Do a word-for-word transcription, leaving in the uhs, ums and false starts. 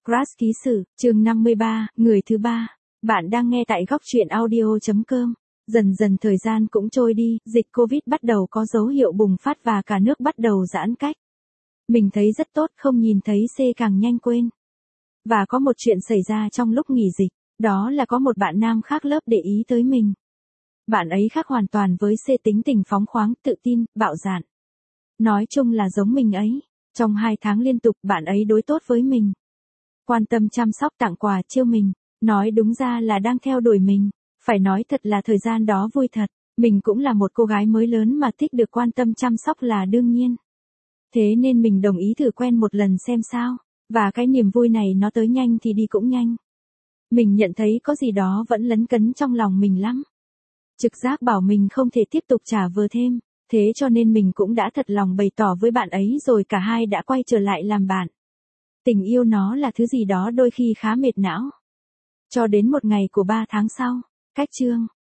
Crush ký sự, chương năm mươi ba, người thứ ba. Bạn đang nghe tại góc truyện audio chấm com. Dần dần thời gian cũng trôi đi, dịch Covid bắt đầu có dấu hiệu bùng phát và cả nước bắt đầu giãn cách. Mình thấy rất tốt, không nhìn thấy C càng nhanh quên. Và có một chuyện xảy ra trong lúc nghỉ dịch, đó là có một bạn nam khác lớp để ý tới mình. Bạn ấy khác hoàn toàn với C, tính tình phóng khoáng, tự tin, bạo dạn. Nói chung là giống mình ấy. Trong hai tháng liên tục bạn ấy đối tốt với mình. Quan tâm chăm sóc, tặng quà, trêu mình. Nói đúng ra là đang theo đuổi mình. Phải nói thật là thời gian đó vui thật. Mình cũng là một cô gái mới lớn mà thích được quan tâm chăm sóc là đương nhiên. Thế nên mình đồng ý thử quen một lần xem sao. Và cái niềm vui này nó tới nhanh thì đi cũng nhanh. Mình nhận thấy có gì đó vẫn lấn cấn trong lòng mình lắm. Trực giác bảo mình không thể tiếp tục trả vờ thêm. Thế cho nên mình cũng đã thật lòng bày tỏ với bạn ấy rồi cả hai đã quay trở lại làm bạn. Tình yêu nó là thứ gì đó đôi khi khá mệt não. Cho đến một ngày của ba tháng sau, cách chương,